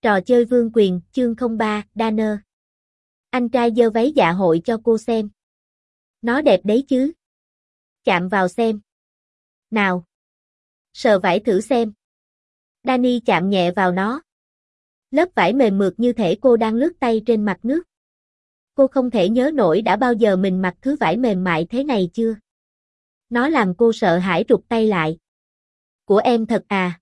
Trò chơi vương quyền, chương 03, Danner. Anh trai giơ váy dạ hội cho cô xem. Nó đẹp đấy chứ. Chạm vào xem. Nào. Sờ vải thử xem. Danny chạm nhẹ vào nó. Lớp vải mềm mượt như thể cô đang lướt tay trên mặt nước. Cô không thể nhớ nổi đã bao giờ mình mặc thứ vải mềm mại thế này chưa. Nó làm cô sợ hãi rụt tay lại. Của em thật à?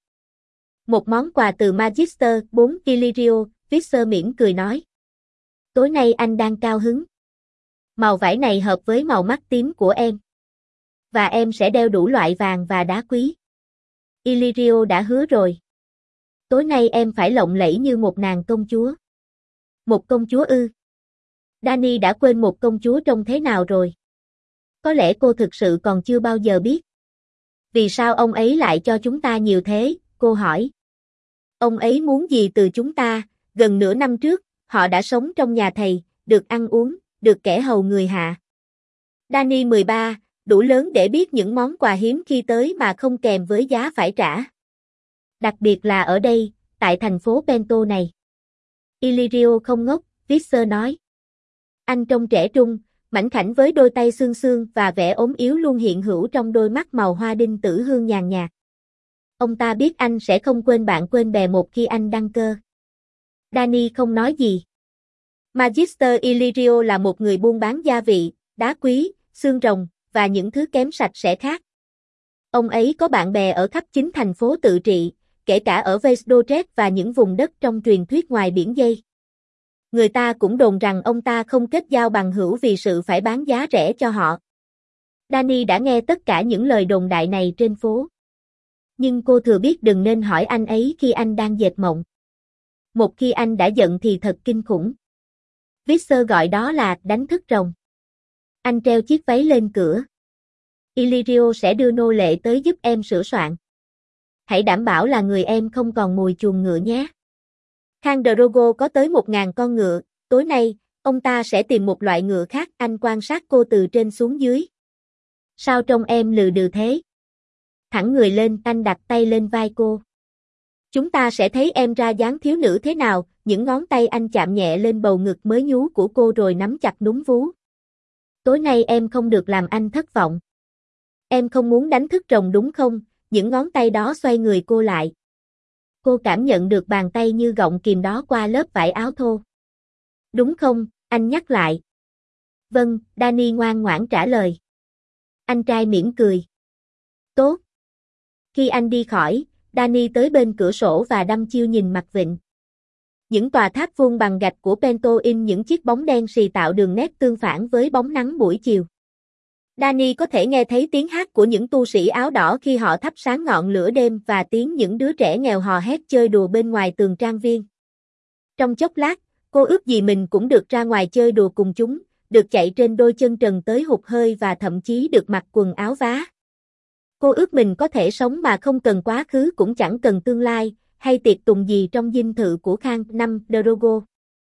Một món quà từ Magister 4 Illyrio, Fisher mỉm cười nói. Tối nay anh đang cao hứng. Màu vải này hợp với màu mắt tím của em. Và em sẽ đeo đủ loại vàng và đá quý. Illyrio đã hứa rồi. Tối nay em phải lộng lẫy như một nàng công chúa. Một công chúa ư? Danny đã quên một công chúa trông thế nào rồi. Có lẽ cô thực sự còn chưa bao giờ biết. Vì sao ông ấy lại cho chúng ta nhiều thế, cô hỏi. Ông ấy muốn gì từ chúng ta? Gần nửa năm trước, họ đã sống trong nhà thầy, được ăn uống, được kẻ hầu người hạ. Danny 13, đủ lớn để biết những món quà hiếm khi tới mà không kèm với giá phải trả. Đặc biệt là ở đây, tại thành phố Pento này. Illyrio không ngốc, Fisher nói. Anh trông trẻ trung, mảnh khảnh với đôi tay xương xương và vẻ ốm yếu luôn hiện hữu trong đôi mắt màu hoa đinh tử hương nhàn nhạt. Ông ta biết anh sẽ không quên bạn quên bè một khi anh đăng cơ. Danny không nói gì. Magister Illyrio là một người buôn bán gia vị, đá quý, xương rồng, và những thứ kém sạch sẽ khác. Ông ấy có bạn bè ở khắp chính thành phố tự trị, kể cả ở Veisdorjet và những vùng đất trong truyền thuyết ngoài biển dây. Người ta cũng đồn rằng ông ta không kết giao bằng hữu vì sự phải bán giá rẻ cho họ. Danny đã nghe tất cả những lời đồn đại này trên phố. Nhưng cô thừa biết đừng nên hỏi anh ấy khi anh đang dệt mộng. Một khi anh đã giận thì thật kinh khủng. Fisher gọi đó là đánh thức rồng. Anh treo chiếc váy lên cửa. Illyrio sẽ đưa nô lệ tới giúp em sửa soạn. Hãy đảm bảo là người em không còn mùi chuồng ngựa nhé. Khang Drogo có tới 1000 con ngựa, tối nay, ông ta sẽ tìm một loại ngựa khác. Anh quan sát cô từ trên xuống dưới. Sao trông em lừ đừ thế? Thẳng người lên, anh đặt tay lên vai cô. Chúng ta sẽ thấy em ra dáng thiếu nữ thế nào, những ngón tay anh chạm nhẹ lên bầu ngực mới nhú của cô rồi nắm chặt núm vú. Tối nay em không được làm anh thất vọng. Em không muốn đánh thức rồng đúng không? Những ngón tay đó xoay người cô lại. Cô cảm nhận được bàn tay như gọng kìm đó qua lớp vải áo thô. Đúng không? Anh nhắc lại. Vâng, Danny ngoan ngoãn trả lời. Anh trai mỉm cười. Tốt. Khi anh đi khỏi, Danny tới bên cửa sổ và đăm chiêu nhìn mặt vịnh. Những tòa tháp vuông bằng gạch của Pento in những chiếc bóng đen xì tạo đường nét tương phản với bóng nắng buổi chiều. Danny có thể nghe thấy tiếng hát của những tu sĩ áo đỏ khi họ thắp sáng ngọn lửa đêm và tiếng những đứa trẻ nghèo hò hét chơi đùa bên ngoài tường trang viên. Trong chốc lát, cô ước gì mình cũng được ra ngoài chơi đùa cùng chúng, được chạy trên đôi chân trần tới hụt hơi và thậm chí được mặc quần áo vá. Cô ước mình có thể sống mà không cần quá khứ cũng chẳng cần tương lai, hay tiệc tùng gì trong dinh thự của Khang năm Drogo.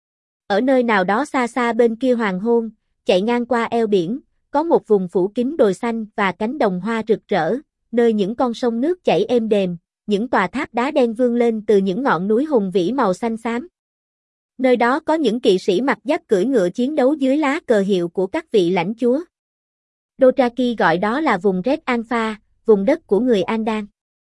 Ở nơi nào đó xa xa bên kia hoàng hôn, chạy ngang qua eo biển, có một vùng phủ kín đồi xanh và cánh đồng hoa rực rỡ, nơi những con sông nước chảy êm đềm, những tòa tháp đá đen vươn lên từ những ngọn núi hùng vĩ màu xanh xám. Nơi đó có những kỵ sĩ mặc giáp cưỡi ngựa chiến đấu dưới lá cờ hiệu của các vị lãnh chúa. Dothraki gọi đó là vùng Red Alpha, vùng đất của người Andan.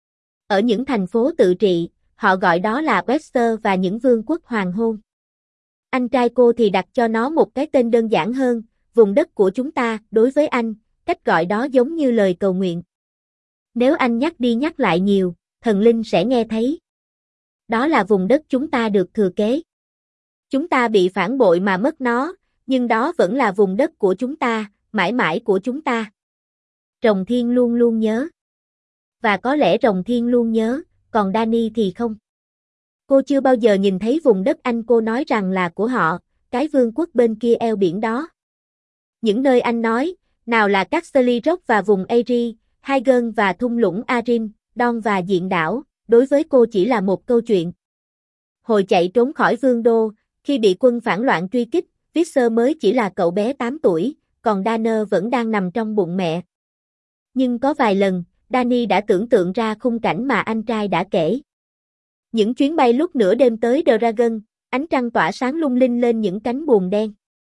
Ở những thành phố tự trị, họ gọi đó là Wester và những vương quốc hoàng hôn. Anh trai cô thì đặt cho nó một cái tên đơn giản hơn, vùng đất của chúng ta. Đối với anh, cách gọi đó giống như lời cầu nguyện. Nếu anh nhắc đi nhắc lại nhiều, thần linh sẽ nghe thấy. Đó là vùng đất chúng ta được thừa kế. Chúng ta bị phản bội mà mất nó, nhưng đó vẫn là vùng đất của chúng ta, mãi mãi của chúng ta. Rồng Thiên luôn luôn nhớ. Và có lẽ Rồng Thiên luôn nhớ, còn Danny thì không. Cô chưa bao giờ nhìn thấy vùng đất anh cô nói rằng là của họ, cái vương quốc bên kia eo biển đó. Những nơi anh nói, nào là Casterly Rock và vùng Aerie, Haigen và thung lũng Arin, Don và diện đảo, đối với cô chỉ là một câu chuyện. Hồi chạy trốn khỏi vương đô, khi bị quân phản loạn truy kích, Fisher mới chỉ là cậu bé 8 tuổi, còn Danner vẫn đang nằm trong bụng mẹ. Nhưng có vài lần, Danny đã tưởng tượng ra khung cảnh mà anh trai đã kể. Những chuyến bay lúc nửa đêm tới Dragon, ánh trăng tỏa sáng lung linh lên những cánh buồm đen.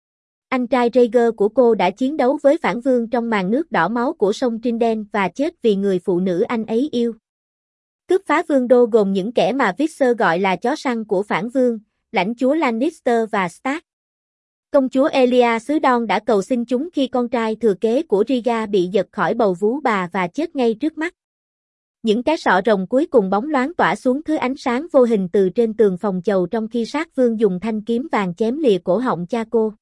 Anh trai Rhaegar của cô đã chiến đấu với phản vương trong màn nước đỏ máu của sông Trident và chết vì người phụ nữ anh ấy yêu. Cướp phá vương đô gồm những kẻ mà Visser gọi là chó săn của phản vương, lãnh chúa Lannister và Stark. Công chúa Elia xứ Don đã cầu xin chúng khi con trai thừa kế của Rhaegar bị giật khỏi bầu vú bà và chết ngay trước mắt. Những cái sọ rồng cuối cùng bóng loáng tỏa xuống thứ ánh sáng vô hình từ trên tường phòng chầu trong khi sát vương dùng thanh kiếm vàng chém lìa cổ họng cha cô.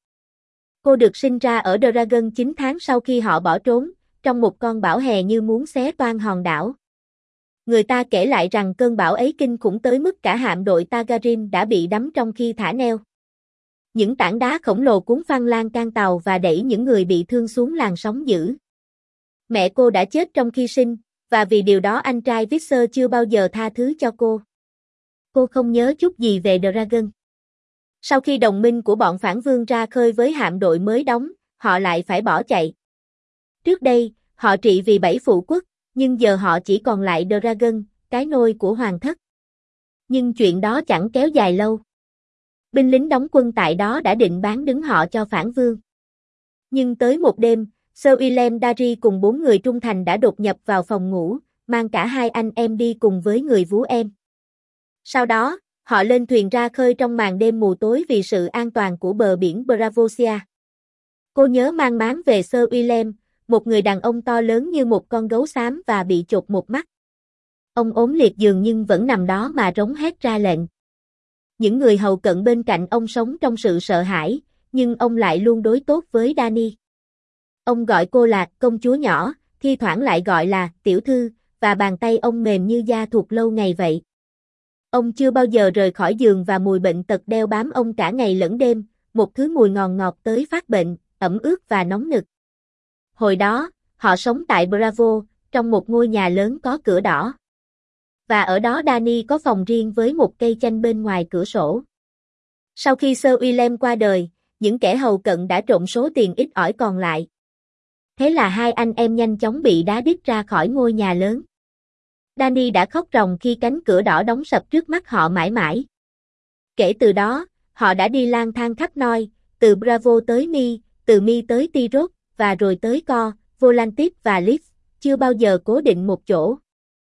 Cô được sinh ra ở Dragon 9 tháng sau khi họ bỏ trốn, trong một con bão hè như muốn xé toang hòn đảo. Người ta kể lại rằng cơn bão ấy kinh khủng tới mức cả hạm đội Targaryen đã bị đắm trong khi thả neo. Những tảng đá khổng lồ cuốn phăng lan can tàu và đẩy những người bị thương xuống làn sóng dữ. Mẹ cô đã chết trong khi sinh, và vì điều đó anh trai Visser chưa bao giờ tha thứ cho cô. Cô không nhớ chút gì về Dragon. Sau khi đồng minh của bọn phản vương ra khơi với hạm đội mới đóng, họ lại phải bỏ chạy. Trước đây, họ trị vì 7 phụ quốc, nhưng giờ họ chỉ còn lại Dragon, cái nôi của hoàng thất. Nhưng chuyện đó chẳng kéo dài lâu. Binh lính đóng quân tại đó đã định bán đứng họ cho phản vương. Nhưng tới một đêm, Sir Willem Darry cùng 4 người trung thành đã đột nhập vào phòng ngủ, mang cả 2 anh em đi cùng với người vú em. Sau đó, họ lên thuyền ra khơi trong màn đêm mù tối vì sự an toàn của bờ biển Bravosia. Cô nhớ mang máng về Sir Willem, một người đàn ông to lớn như một con gấu xám và bị chột một mắt. Ông ốm liệt giường nhưng vẫn nằm đó mà rống hét ra lệnh. Những người hầu cận bên cạnh ông sống trong sự sợ hãi, nhưng ông lại luôn đối tốt với Dany. Ông gọi cô là công chúa nhỏ, thi thoảng lại gọi là tiểu thư, và bàn tay ông mềm như da thuộc lâu ngày vậy. Ông chưa bao giờ rời khỏi giường và mùi bệnh tật đeo bám ông cả ngày lẫn đêm, một thứ mùi ngọt ngọt tới phát bệnh, ẩm ướt và nóng nực. Hồi đó, họ sống tại Bravo, trong một ngôi nhà lớn có cửa đỏ. Và ở đó Dany có phòng riêng với một cây chanh bên ngoài cửa sổ. Sau khi Sir Willem qua đời, những kẻ hầu cận đã trộm số tiền ít ỏi còn lại. Thế là 2 anh em nhanh chóng bị đá đít ra khỏi ngôi nhà lớn. Dany đã khóc ròng khi cánh cửa đỏ đóng sập trước mắt họ mãi mãi. Kể từ đó, họ đã đi lang thang khắp nơi, từ Bravo tới Mi, từ Mi tới Tyrod, và rồi tới Co, Volantis và Leaf, chưa bao giờ cố định một chỗ.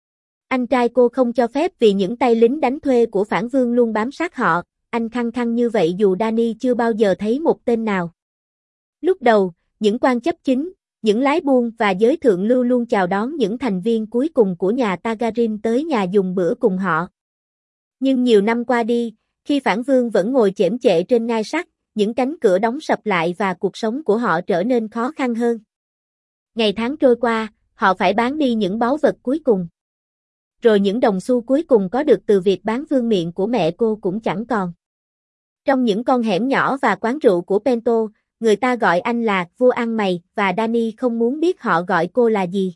Anh trai cô không cho phép vì những tay lính đánh thuê của phản vương luôn bám sát họ, anh khăng khăng như vậy dù Dany chưa bao giờ thấy một tên nào. Lúc đầu, những quan chấp chính, những lái buôn và giới thượng lưu luôn chào đón những thành viên cuối cùng của nhà Targaryen tới nhà dùng bữa cùng họ. Nhưng nhiều năm qua đi, khi phản vương vẫn ngồi chễm chệ trên ngai sắt, những cánh cửa đóng sập lại và cuộc sống của họ trở nên khó khăn hơn. Ngày tháng trôi qua, họ phải bán đi những báu vật cuối cùng. Rồi những đồng xu cuối cùng có được từ việc bán vương miện của mẹ cô cũng chẳng còn. Trong những con hẻm nhỏ và quán rượu của Pento, người ta gọi anh là vua ăn mày và Dany không muốn biết họ gọi cô là gì.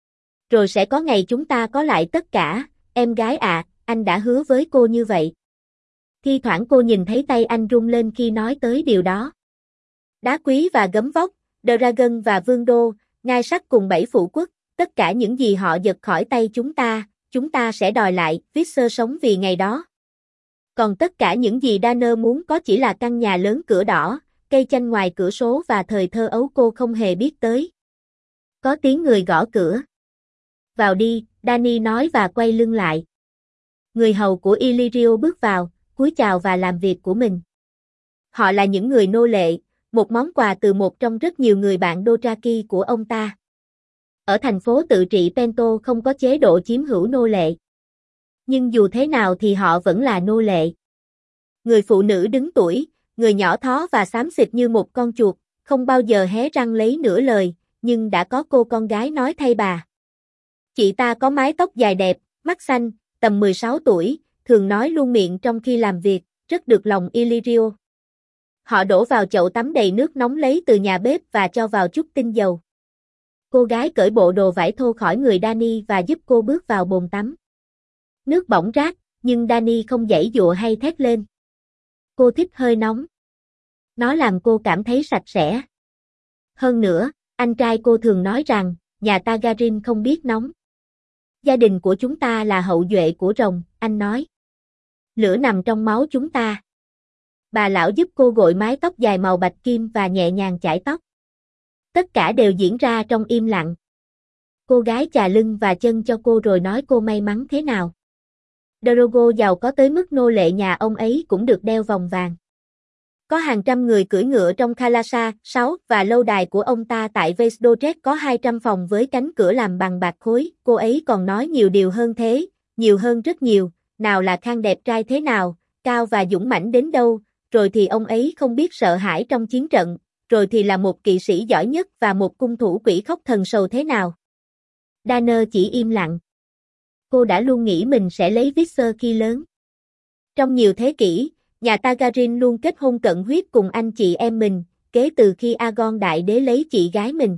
Rồi sẽ có ngày chúng ta có lại tất cả, em gái ạ, anh đã hứa với cô như vậy. Thi thoảng cô nhìn thấy tay anh rung lên khi nói tới điều đó. Đá quý và gấm vóc, Dragon và Vương Đô, ngai sắt cùng 7 phụ quốc, tất cả những gì họ giật khỏi tay chúng ta sẽ đòi lại, Visser sống vì ngày đó. Còn tất cả những gì Danner muốn có chỉ là căn nhà lớn cửa đỏ, cây chanh ngoài cửa sổ và thời thơ ấu cô không hề biết tới. Có tiếng người gõ cửa. Vào đi, Dany nói và quay lưng lại. Người hầu của Illyrio bước vào, cúi chào và làm việc của mình. Họ là những người nô lệ, một món quà từ một trong rất nhiều người bạn Dothraki của ông ta. Ở thành phố tự trị Pento không có chế độ chiếm hữu nô lệ. Nhưng dù thế nào thì họ vẫn là nô lệ. Người phụ nữ đứng tuổi, người nhỏ thó và xám xịt như một con chuột, không bao giờ hé răng lấy nửa lời, nhưng đã có cô con gái nói thay bà. Chị ta có mái tóc dài đẹp, mắt xanh, tầm 16 tuổi, thường nói luôn miệng trong khi làm việc, rất được lòng Illyrio. Họ đổ vào chậu tắm đầy nước nóng lấy từ nhà bếp và cho vào chút tinh dầu. Cô gái cởi bộ đồ vải thô khỏi người Dany và giúp cô bước vào bồn tắm. Nước bỏng rát, nhưng Dany không giãy giụa hay thét lên. Cô thích hơi nóng. Nó làm cô cảm thấy sạch sẽ. Hơn nữa, anh trai cô thường nói rằng, nhà Targaryen không biết nóng. Gia đình của chúng ta là hậu duệ của rồng, anh nói. Lửa nằm trong máu chúng ta. Bà lão giúp cô gội mái tóc dài màu bạch kim và nhẹ nhàng chải tóc. Tất cả đều diễn ra trong im lặng. Cô gái chà lưng và chân cho cô rồi nói cô may mắn thế nào. Drogo giàu có tới mức nô lệ nhà ông ấy cũng được đeo vòng vàng. Có hàng trăm người cưỡi ngựa trong Khalasa 6 và lâu đài của ông ta tại Vesdodret có 200 phòng với cánh cửa làm bằng bạc khối. Cô ấy còn nói nhiều điều hơn thế, nhiều hơn rất nhiều. Nào là Khang đẹp trai thế nào, cao và dũng mãnh đến đâu, rồi thì ông ấy không biết sợ hãi trong chiến trận, rồi thì là một kỵ sĩ giỏi nhất và một cung thủ quỷ khóc thần sầu thế nào. Danner chỉ im lặng. Cô đã luôn nghĩ mình sẽ lấy Visser khi lớn. Trong nhiều thế kỷ, nhà Targaryen luôn kết hôn cận huyết cùng anh chị em mình, kể từ khi Aegon Đại Đế lấy chị gái mình.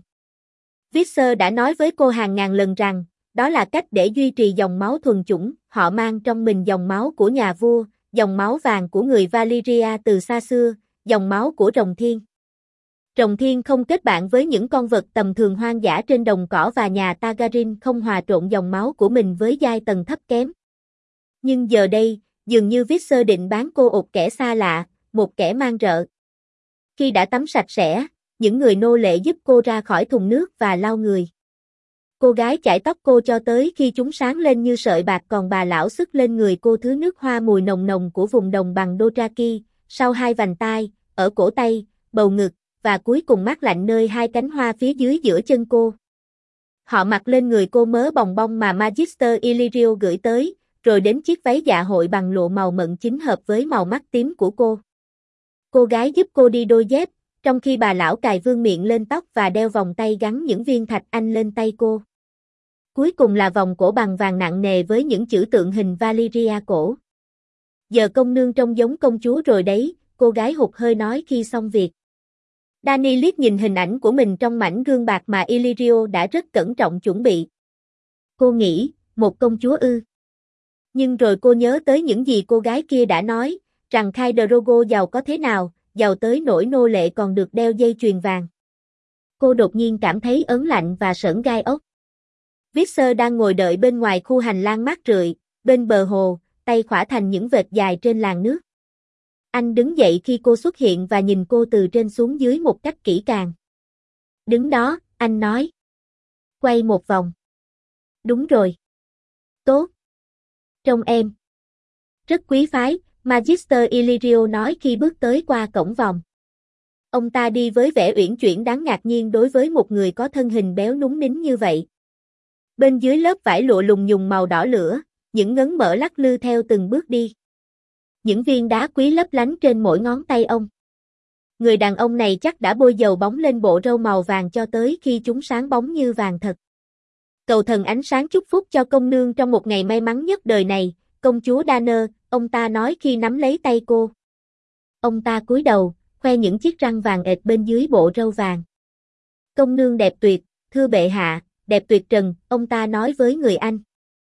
Visser đã nói với cô hàng ngàn lần rằng, đó là cách để duy trì dòng máu thuần chủng, họ mang trong mình dòng máu của nhà vua, dòng máu vàng của người Valyria từ xa xưa, dòng máu của rồng thiên. Rồng thiên không kết bạn với những con vật tầm thường hoang dã trên đồng cỏ và nhà Targaryen không hòa trộn dòng máu của mình với giai tầng thấp kém. Nhưng giờ đây, dường như Visser định bán cô một kẻ xa lạ, một kẻ mang rợ. Khi đã tắm sạch sẽ, những người nô lệ giúp cô ra khỏi thùng nước và lau người. Cô gái chải tóc cô cho tới khi chúng sáng lên như sợi bạc, còn bà lão xức lên người cô thứ nước hoa mùi nồng nồng của vùng đồng bằng Dothraki, sau hai vành tai, ở cổ tay, bầu ngực, và cuối cùng mát lạnh nơi hai cánh hoa phía dưới giữa chân cô. Họ mặc lên người cô mớ bòng bong mà Magister Illyrio gửi tới, rồi đến chiếc váy dạ hội bằng lụa màu mận chính hợp với màu mắt tím của cô. Cô gái giúp cô đi đôi dép, trong khi bà lão cài vương miện lên tóc và đeo vòng tay gắn những viên thạch anh lên tay cô. Cuối cùng là vòng cổ bằng vàng nặng nề với những chữ tượng hình Valyria cổ. Giờ công nương trông giống công chúa rồi đấy, cô gái hụt hơi nói khi xong việc. Dany liếc nhìn hình ảnh của mình trong mảnh gương bạc mà Illyrio đã rất cẩn trọng chuẩn bị. Cô nghĩ, một công chúa ư. Nhưng rồi cô nhớ tới những gì cô gái kia đã nói, rằng Khải Drogo giàu có thế nào, giàu tới nỗi nô lệ còn được đeo dây chuyền vàng. Cô đột nhiên cảm thấy ớn lạnh và sởn gai ốc. Visser đang ngồi đợi bên ngoài khu hành lang mát rượi, bên bờ hồ, tay khỏa thành những vệt dài trên làn nước. Anh đứng dậy khi cô xuất hiện và nhìn cô từ trên xuống dưới một cách kỹ càng. Đứng đó, anh nói. Quay một vòng. Đúng rồi. Tốt. Trông em. Rất quý phái, Magister Illyrio nói khi bước tới qua cổng vòng. Ông ta đi với vẻ uyển chuyển đáng ngạc nhiên đối với một người có thân hình béo núng nính như vậy. Bên dưới lớp vải lụa lùng nhùng màu đỏ lửa, những ngấn mỡ lắc lư theo từng bước đi. Những viên đá quý lấp lánh trên mỗi ngón tay ông. Người đàn ông này chắc đã bôi dầu bóng lên bộ râu màu vàng cho tới khi chúng sáng bóng như vàng thật. Cầu thần ánh sáng chúc phúc cho công nương trong một ngày may mắn nhất đời này, công chúa Danner, ông ta nói khi nắm lấy tay cô. Ông ta cúi đầu, khoe những chiếc răng vàng ệt bên dưới bộ râu vàng. Công nương đẹp tuyệt, thưa bệ hạ, đẹp tuyệt trần, ông ta nói với người Anh.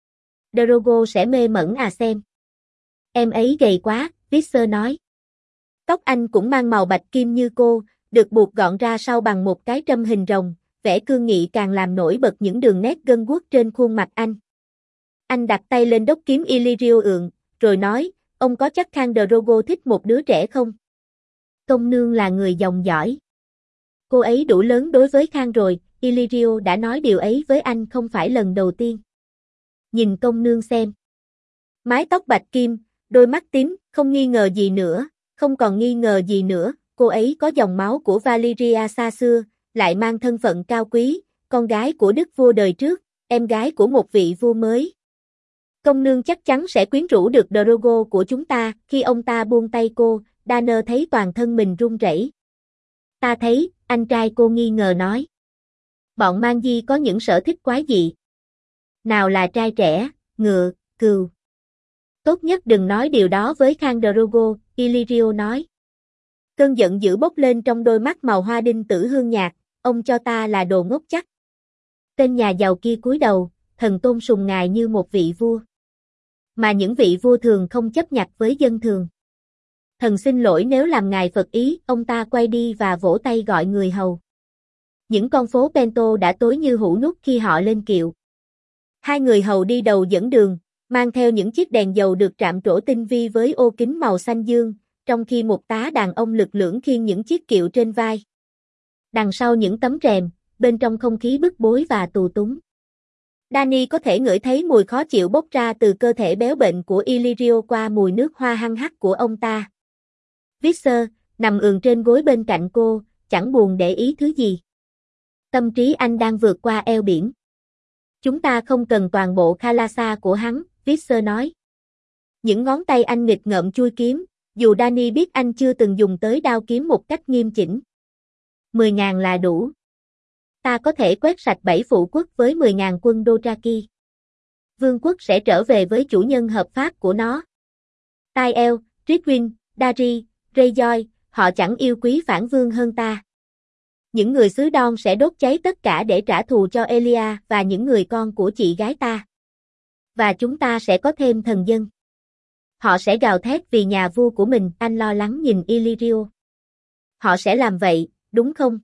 Drogo sẽ mê mẩn à xem. Em ấy gầy quá, Visser nói. Tóc anh cũng mang màu bạch kim như cô, được buộc gọn ra sau bằng một cái trâm hình rồng, vẻ cương nghị càng làm nổi bật những đường nét gân guốc trên khuôn mặt anh. Anh đặt tay lên đốc kiếm Illyrio ượng, rồi nói, ông có chắc Khang Drogo thích một đứa trẻ không? Công nương là người dòng dõi. Cô ấy đủ lớn đối với Khang rồi, Illyrio đã nói điều ấy với anh không phải lần đầu tiên. Nhìn công nương xem. Mái tóc bạch kim, đôi mắt tím, không nghi ngờ gì nữa, không còn nghi ngờ gì nữa, cô ấy có dòng máu của Valyria xa xưa, lại mang thân phận cao quý, con gái của đức vua đời trước, em gái của một vị vua mới. Công nương chắc chắn sẽ quyến rũ được Drogo của chúng ta, khi ông ta buông tay cô, Danner thấy toàn thân mình run rẩy. Ta thấy, anh trai cô nghi ngờ nói. Bọn mang di có những sở thích quái dị. Nào là trai trẻ, ngựa, cừu. Tốt nhất đừng nói điều đó với Khang Drogo, Illyrio nói. Cơn giận dữ bốc lên trong đôi mắt màu hoa đinh tử hương nhạt, ông cho ta là đồ ngốc chắc. Tên nhà giàu kia cúi đầu, thần tôn sùng ngài như một vị vua. Mà những vị vua thường không chấp nhặt với dân thường. Thần xin lỗi nếu làm ngài phật ý, ông ta quay đi và vỗ tay gọi người hầu. Những con phố Pento đã tối như hũ nút khi họ lên kiệu. Hai người hầu đi đầu dẫn đường, mang theo những chiếc đèn dầu được trạm trổ tinh vi với ô kính màu xanh dương, trong khi một tá đàn ông lực lưỡng khiêng những chiếc kiệu trên vai. Đằng sau những tấm rèm, bên trong không khí bức bối và tù túng. Danny có thể ngửi thấy mùi khó chịu bốc ra từ cơ thể béo bệnh của Illyrio qua mùi nước hoa hăng hắc của ông ta. Visser, nằm ườn trên gối bên cạnh cô, chẳng buồn để ý thứ gì. Tâm trí anh đang vượt qua eo biển. Chúng ta không cần toàn bộ Khalasa của hắn, Visser nói. Những ngón tay anh nghịch ngợm chui kiếm, dù Danny biết anh chưa từng dùng tới đao kiếm một cách nghiêm chỉnh. 10.000 là đủ. Ta có thể quét sạch 7 phụ quốc với 10.000 quân Dothraki. Vương quốc sẽ trở về với chủ nhân hợp pháp của nó. Tyrell, Ridwin, Dari, Greyjoy, họ chẳng yêu quý phản vương hơn ta. Những người xứ Don sẽ đốt cháy tất cả để trả thù cho Elia và những người con của chị gái ta. Và chúng ta sẽ có thêm thần dân. Họ sẽ gào thét vì nhà vua của mình, anh lo lắng nhìn Illyrio. Họ sẽ làm vậy, đúng không?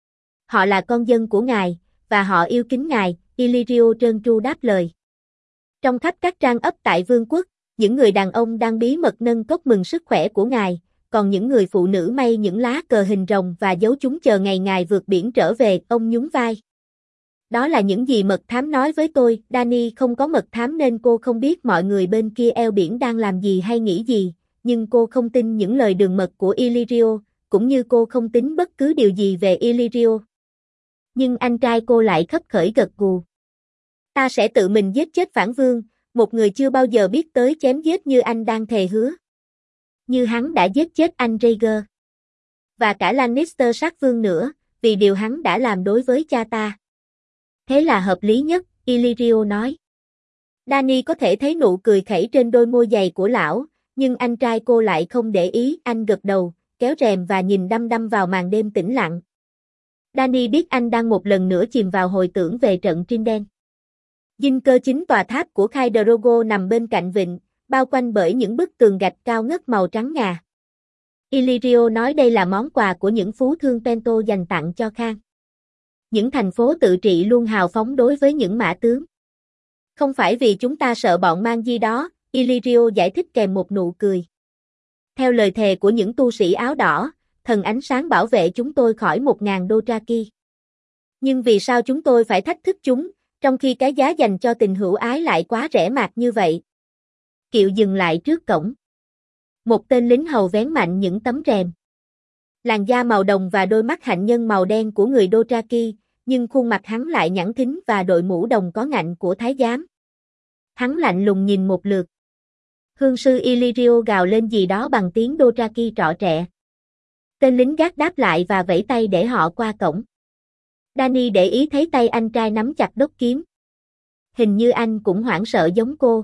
Họ là con dân của ngài, và họ yêu kính ngài, Illyrio trơn tru đáp lời. Trong khắp các trang ấp tại vương quốc, những người đàn ông đang bí mật nâng cốc mừng sức khỏe của ngài, còn những người phụ nữ may những lá cờ hình rồng và giấu chúng chờ ngày ngài vượt biển trở về, ông nhún vai. Đó là những gì mật thám nói với tôi, Danny không có mật thám nên cô không biết mọi người bên kia eo biển đang làm gì hay nghĩ gì, nhưng cô không tin những lời đường mật của Illyrio, cũng như cô không tính bất cứ điều gì về Illyrio. Nhưng anh trai cô lại khấp khởi gật gù. Ta sẽ tự mình giết chết phản vương, một người chưa bao giờ biết tới chém giết như anh đang thề hứa. Như hắn đã giết chết anh Rhaegar. Và cả Lannister sát vương nữa, vì điều hắn đã làm đối với cha ta. Thế là hợp lý nhất, Illyrio nói. Danny có thể thấy nụ cười khẩy trên đôi môi dày của lão, nhưng anh trai cô lại không để ý, anh gật đầu, kéo rèm và nhìn đăm đăm vào màn đêm tĩnh lặng. Danny biết anh đang một lần nữa chìm vào hồi tưởng về trận Trident. Dinh cơ chính tòa tháp của Khải Drogo nằm bên cạnh vịnh, bao quanh bởi những bức tường gạch cao ngất màu trắng ngà. Illyrio nói đây là món quà của những phú thương Pento dành tặng cho Khang. Những thành phố tự trị luôn hào phóng đối với những mã tướng. Không phải vì chúng ta sợ bọn mang di đó, Illyrio giải thích kèm một nụ cười. Theo lời thề của những tu sĩ áo đỏ, thần ánh sáng bảo vệ chúng tôi khỏi 1.000 Dothraki. Nhưng vì sao chúng tôi phải thách thức chúng, trong khi cái giá dành cho tình hữu ái lại quá rẻ mạt như vậy? Kiệu dừng lại trước cổng. Một tên lính hầu vén mạnh những tấm rèm. Làn da màu đồng và đôi mắt hạnh nhân màu đen của người Dothraki, nhưng khuôn mặt hắn lại nhẵn thính và đội mũ đồng có ngạnh của thái giám. Hắn lạnh lùng nhìn một lượt. Hương sư Illyrio gào lên gì đó bằng tiếng Dothraki trọ trẹ. Tên lính gác đáp lại và vẫy tay để họ qua cổng. Danny để ý thấy tay anh trai nắm chặt đốc kiếm. Hình như anh cũng hoảng sợ giống cô.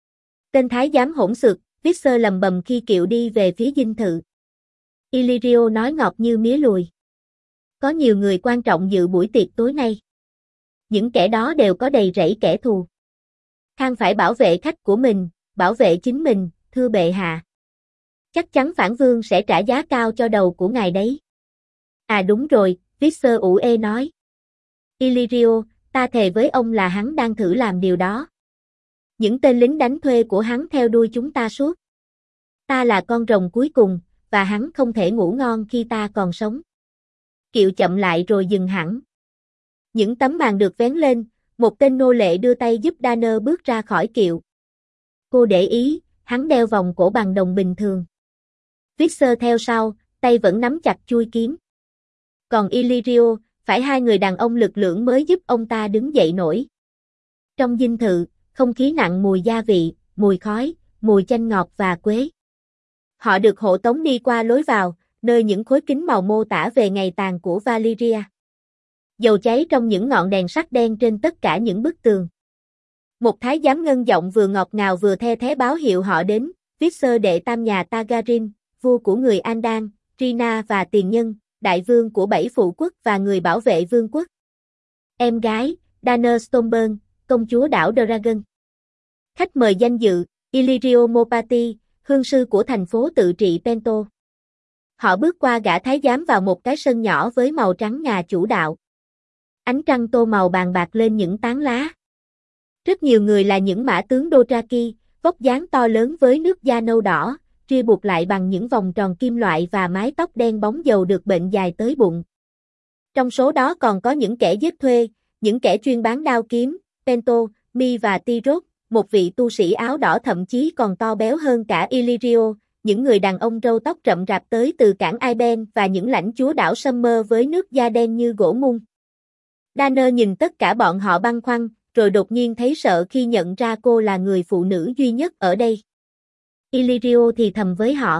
Tên thái giám hỗn xược, Visser lầm bầm khi kiệu đi về phía dinh thự. Illyrio nói ngọt như mía lùi. Có nhiều người quan trọng dự buổi tiệc tối nay. Những kẻ đó đều có đầy rẫy kẻ thù. Khang phải bảo vệ khách của mình, bảo vệ chính mình, thưa bệ hạ. Chắc chắn phản vương sẽ trả giá cao cho đầu của ngài đấy. À đúng rồi, Visser ủ ê nói. Illyrio, ta thề với ông là hắn đang thử làm điều đó. Những tên lính đánh thuê của hắn theo đuôi chúng ta suốt. Ta là con rồng cuối cùng, và hắn không thể ngủ ngon khi ta còn sống. Kiệu chậm lại rồi dừng hẳn. Những tấm màn được vén lên, một tên nô lệ đưa tay giúp Danner bước ra khỏi kiệu. Cô để ý, hắn đeo vòng cổ bằng đồng bình thường. Visser theo sau, tay vẫn nắm chặt chuôi kiếm. Còn Illyrio, phải hai người đàn ông lực lưỡng mới giúp ông ta đứng dậy nổi. Trong dinh thự, không khí nặng mùi gia vị, mùi khói, mùi chanh ngọt và quế. Họ được hộ tống đi qua lối vào, nơi những khối kính màu mô tả về ngày tàn của Valyria. Dầu cháy trong những ngọn đèn sắt đen trên tất cả những bức tường. Một thái giám ngân giọng vừa ngọt ngào vừa the thé báo hiệu họ đến, Visser đệ tam nhà Targaryen, vua của người Andan, Rhaena và tiền nhân, đại vương của 7 phụ quốc và người bảo vệ vương quốc. Em gái, Dana Stormburn, công chúa đảo Dragon. Khách mời danh dự, Illyrio Mopati, hương sư của thành phố tự trị Pento. Họ bước qua gã thái giám vào một cái sân nhỏ với màu trắng ngà chủ đạo. Ánh trăng tô màu bàn bạc lên những tán lá. Rất nhiều người là những mã tướng Dothraki, vóc dáng to lớn với nước da nâu đỏ, ria buộc lại bằng những vòng tròn kim loại và mái tóc đen bóng dầu được bệnh dài tới bụng. Trong số đó còn có những kẻ giết thuê, những kẻ chuyên bán đao kiếm, Pento, Mi và Tirok, một vị tu sĩ áo đỏ thậm chí còn to béo hơn cả Illyrio, những người đàn ông râu tóc rậm rạp tới từ cảng Iben và những lãnh chúa đảo Summer với nước da đen như gỗ mung. Danner nhìn tất cả bọn họ băn khoăn, rồi đột nhiên thấy sợ khi nhận ra cô là người phụ nữ duy nhất ở đây. Illyrio thì thầm với họ.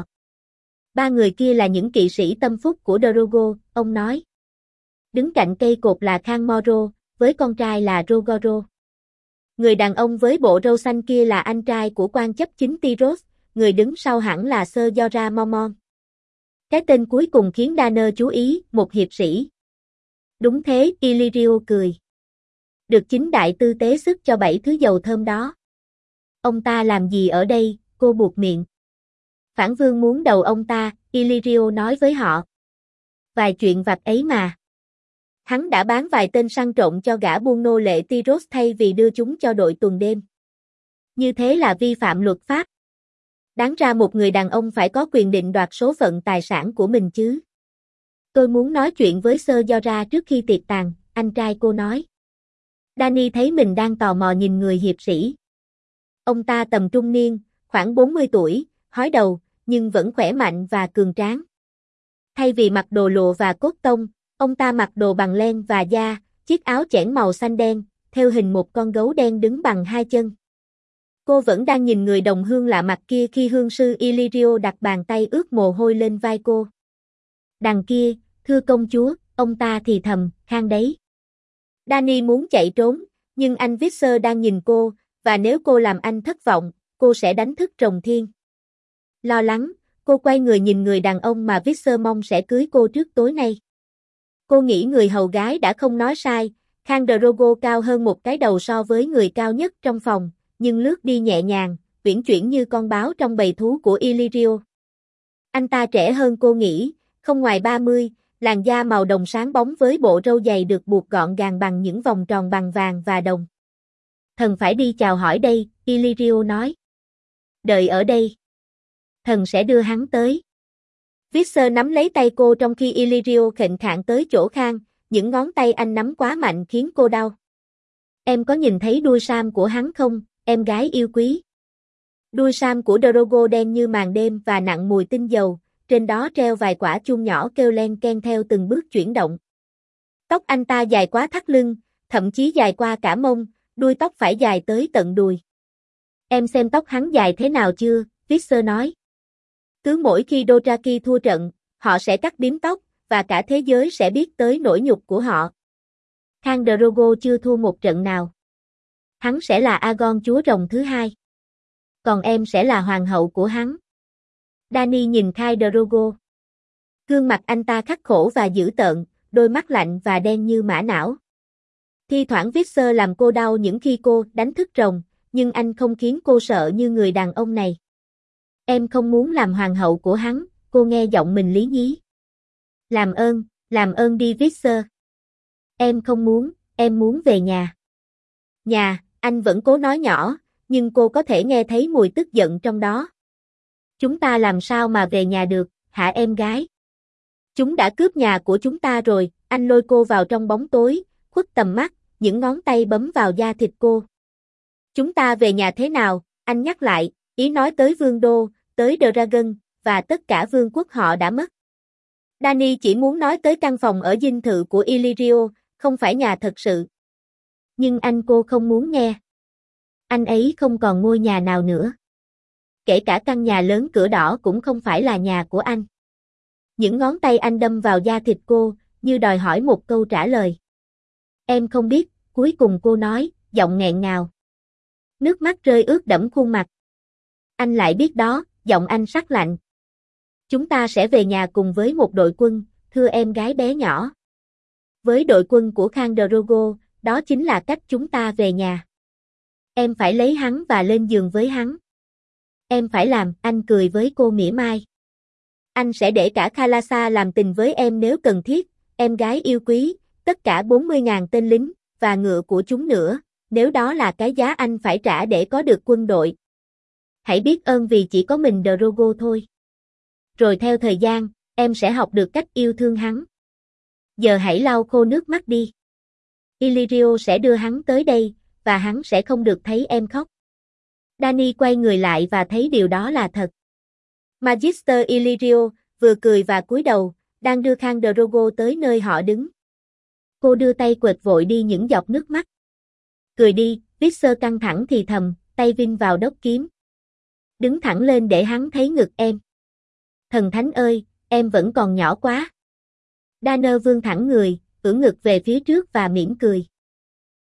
Ba người kia là những kỵ sĩ tâm phúc của Drogo, ông nói. Đứng cạnh cây cột là Khang Moro, với con trai là Rogoro. Người đàn ông với bộ râu xanh kia là anh trai của quan chấp chính Tyros, người đứng sau hẳn là Ser Jorah Mormont. Cái tên cuối cùng khiến Danner chú ý, một hiệp sĩ. Đúng thế, Illyrio cười. Được chính đại tư tế sức cho 7 thứ dầu thơm đó. Ông ta làm gì ở đây, cô buột miệng. Phản vương muốn đầu ông ta, Illyrio nói với họ. Vài chuyện vặt ấy mà. Hắn đã bán vài tên săn trộm cho gã buôn nô lệ Tyros thay vì đưa chúng cho đội tuần đêm. Như thế là vi phạm luật pháp. Đáng ra một người đàn ông phải có quyền định đoạt số phận tài sản của mình chứ. Tôi muốn nói chuyện với Ser Jorah trước khi tiệc tàn, anh trai cô nói. Dany thấy mình đang tò mò nhìn người hiệp sĩ. Ông ta tầm trung niên, khoảng 40 tuổi, hói đầu, nhưng vẫn khỏe mạnh và cường tráng. Thay vì mặc đồ lụa và cốt tông, ông ta mặc đồ bằng len và da, chiếc áo chẽn màu xanh đen, theo hình một con gấu đen đứng bằng hai chân. Cô vẫn đang nhìn người đồng hương lạ mặt kia khi hương sư Illyrio đặt bàn tay ướt mồ hôi lên vai cô. Đằng kia, thưa công chúa, ông ta thì thầm, khang đấy. Dany muốn chạy trốn, nhưng anh Visser đang nhìn cô, và nếu cô làm anh thất vọng, cô sẽ đánh thức rồng thiên. Lo lắng, cô quay người nhìn người đàn ông mà Visser mong sẽ cưới cô trước tối nay. Cô nghĩ người hầu gái đã không nói sai, Khang Drogo cao hơn một cái đầu so với người cao nhất trong phòng, nhưng lướt đi nhẹ nhàng, uyển chuyển như con báo trong bầy thú của Illyrio. Anh ta trẻ hơn cô nghĩ, không ngoài 30, làn da màu đồng sáng bóng với bộ râu dày được buộc gọn gàng bằng những vòng tròn bằng vàng và đồng. Thần phải đi chào hỏi đây, Illyrio nói. Đợi ở đây. Thần sẽ đưa hắn tới. Visser nắm lấy tay cô trong khi Illyrio khệnh khạng tới chỗ Khang, những ngón tay anh nắm quá mạnh khiến cô đau. Em có nhìn thấy đuôi sam của hắn không, em gái yêu quý? Đuôi sam của Drogo đen như màn đêm và nặng mùi tinh dầu, trên đó treo vài quả chuông nhỏ kêu len ken theo từng bước chuyển động. Tóc anh ta dài quá thắt lưng, thậm chí dài qua cả mông, đuôi tóc phải dài tới tận đùi. Em xem tóc hắn dài thế nào chưa, Visser nói. Cứ mỗi khi Dothraki thua trận, họ sẽ cắt bím tóc, và cả thế giới sẽ biết tới nỗi nhục của họ. Khang Drogo chưa thua một trận nào. Hắn sẽ là Aegon chúa rồng thứ hai. Còn em sẽ là hoàng hậu của hắn. Dany nhìn Khal Drogo. Gương mặt anh ta khắc khổ và dữ tợn, đôi mắt lạnh và đen như mã não. Thi thoảng Visser làm cô đau những khi cô đánh thức rồng, nhưng anh không khiến cô sợ như người đàn ông này. Em không muốn làm hoàng hậu của hắn, cô nghe giọng mình lý nhí. Làm ơn đi Visser. Em không muốn, em muốn về nhà. Nhà, anh vẫn cố nói nhỏ, nhưng cô có thể nghe thấy mùi tức giận trong đó. Chúng ta làm sao mà về nhà được, hả em gái? Chúng đã cướp nhà của chúng ta rồi, anh lôi cô vào trong bóng tối, khuất tầm mắt, những ngón tay bấm vào da thịt cô. Chúng ta về nhà thế nào, anh nhắc lại, ý nói tới Vương Đô, tới Dragon, và tất cả vương quốc họ đã mất. Dany chỉ muốn nói tới căn phòng ở dinh thự của Illyrio, không phải nhà thật sự. Nhưng cô không muốn nghe. Anh ấy không còn ngôi nhà nào nữa. Kể cả căn nhà lớn cửa đỏ cũng không phải là nhà của anh. Những ngón tay anh đâm vào da thịt cô, như đòi hỏi một câu trả lời. Em không biết, cuối cùng cô nói, giọng nghẹn ngào. Nước mắt rơi ướt đẫm khuôn mặt. Anh lại biết đó, giọng anh sắc lạnh. Chúng ta sẽ về nhà cùng với một đội quân, thưa em gái bé nhỏ. Với đội quân của Khang Drogo, đó chính là cách chúng ta về nhà. Em phải lấy hắn và lên giường với hắn. Em phải làm, anh cười với cô mỉa mai. Anh sẽ để cả Khalasa làm tình với em nếu cần thiết, em gái yêu quý, tất cả 40.000 tên lính, và ngựa của chúng nữa, nếu đó là cái giá anh phải trả để có được quân đội. Hãy biết ơn vì chỉ có mình Drogo thôi. Rồi theo thời gian, em sẽ học được cách yêu thương hắn. Giờ hãy lau khô nước mắt đi. Illyrio sẽ đưa hắn tới đây, và hắn sẽ không được thấy em khóc. Dany quay người lại và thấy điều đó là thật. Magister Illyrio vừa cười và cúi đầu, đang đưa Khang Drogo tới nơi họ đứng. Cô đưa tay quệt vội đi những giọt nước mắt. Cười đi, Visser căng thẳng thì thầm, tay vin vào đốc kiếm. Đứng thẳng lên để hắn thấy ngực em. Thần thánh ơi, em vẫn còn nhỏ quá. Danner vươn thẳng người, ưỡn ngực về phía trước và mỉm cười.